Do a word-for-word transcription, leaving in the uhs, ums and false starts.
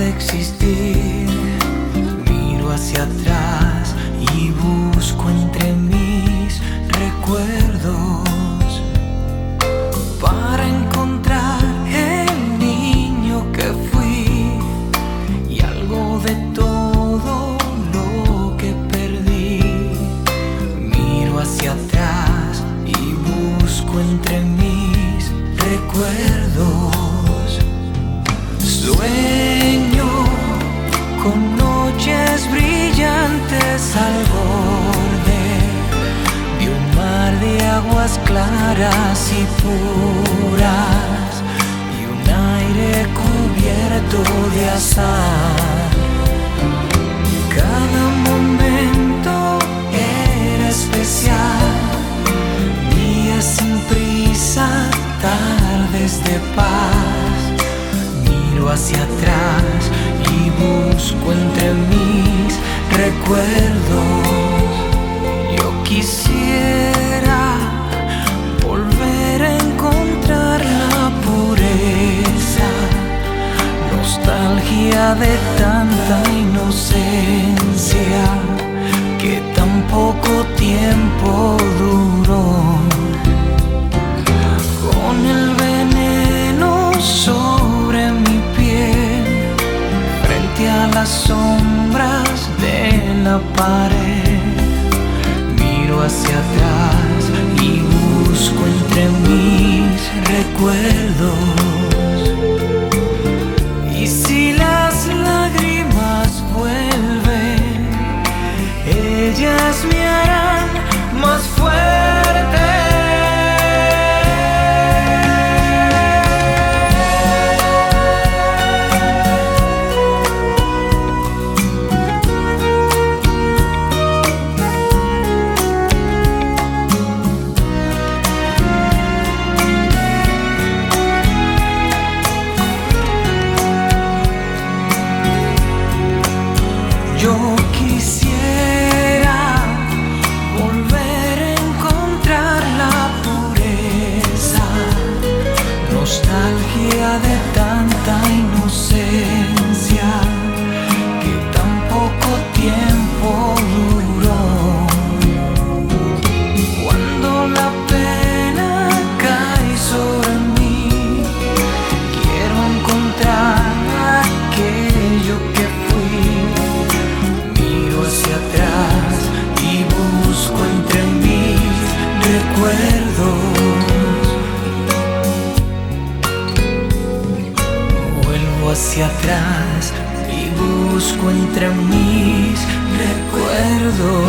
existir. Miro hacia atrás y busco entre mis recuerdos para encontrar el niño que fui y algo de todo lo que perdí. Miro hacia atrás y busco entre mis recuerdos. Sueño con noches brillantes al borde de un mar de aguas claras y puras y un aire cubierto de azahar. Cada momento era especial, días sin prisa, tardes de paz. Miro hacia atrás y busco entre mis recuerdos. Yo quisiera volver a encontrar la pureza, nostalgia de tanta inocencia que tan poco tiempo duró. Con el veneno sobre mi piel, frente a las sombras de la pared, miro hacia atrás y busco entre mis recuerdos. Y si las lágrimas vuelven, ellas me harán más fuerte. Yo quisiera volver a encontrar la pureza, nostalgia de tanta inocencia que tan poco tiempo duró. Cuando la pena cae sobre mí, quiero encontrar aquello que fui. Hacia atrás y busco entre mis recuerdos. Vuelvo hacia atrás y busco entre mis recuerdos.